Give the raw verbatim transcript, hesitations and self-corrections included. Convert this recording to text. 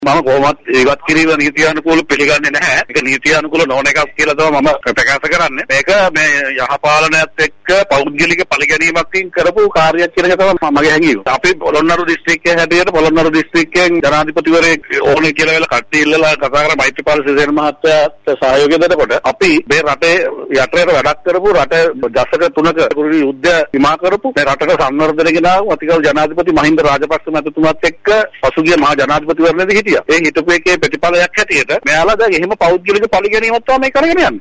මම කොහොමත් ඉවත් කිරීම නීතියානුකූල පිළිගන්නේ නැහැ. ඒක නීතියානුකූල නොවන එකක් කියලා තමයි මම ප්‍රකාශ කරන්නේ. මේක මේ යහපාලනයත් එක්ක පෞද්ගලික පරිගැනීමකින් කරපු කාර්යයක් කියන එක තමයි මගේ හැඟීම. අපි පොළොන්නරු දිස්ත්‍රික්කයේ හැටියට පොළොන්නරු දිස්ත්‍රික්කයෙන් ජනාධිපතිවරයෙක් ඕනේ කියලා වෙලා කට්ටිය ඉල්ලලා කතා කරලා මෛත්‍රීපාල සිරිසේන මහත්තයාට සහයෝගය දෙනකොට අපි මේ රටේ යටරට වැඩක් කරපු රට දශක තුනක කුරුළු යුද්ධ හිමා කරපු මේ රටට සංවර්ධනය ගෙනාවු අතිගෞරව ජනාධිපති මහින්ද රාජපක්ෂ මැතිතුමාත් එක්ක පසුගිය මහා ජනාධිපතිවරණයේදී හිටියා. ඒ හිටපු එකේ ප්‍රතිඵලයක් හැටියට මෙයාලා දැන් එහෙම පෞද්ගලික පරිගැනීමක් තමයි මේ කරගෙන යන්නේ.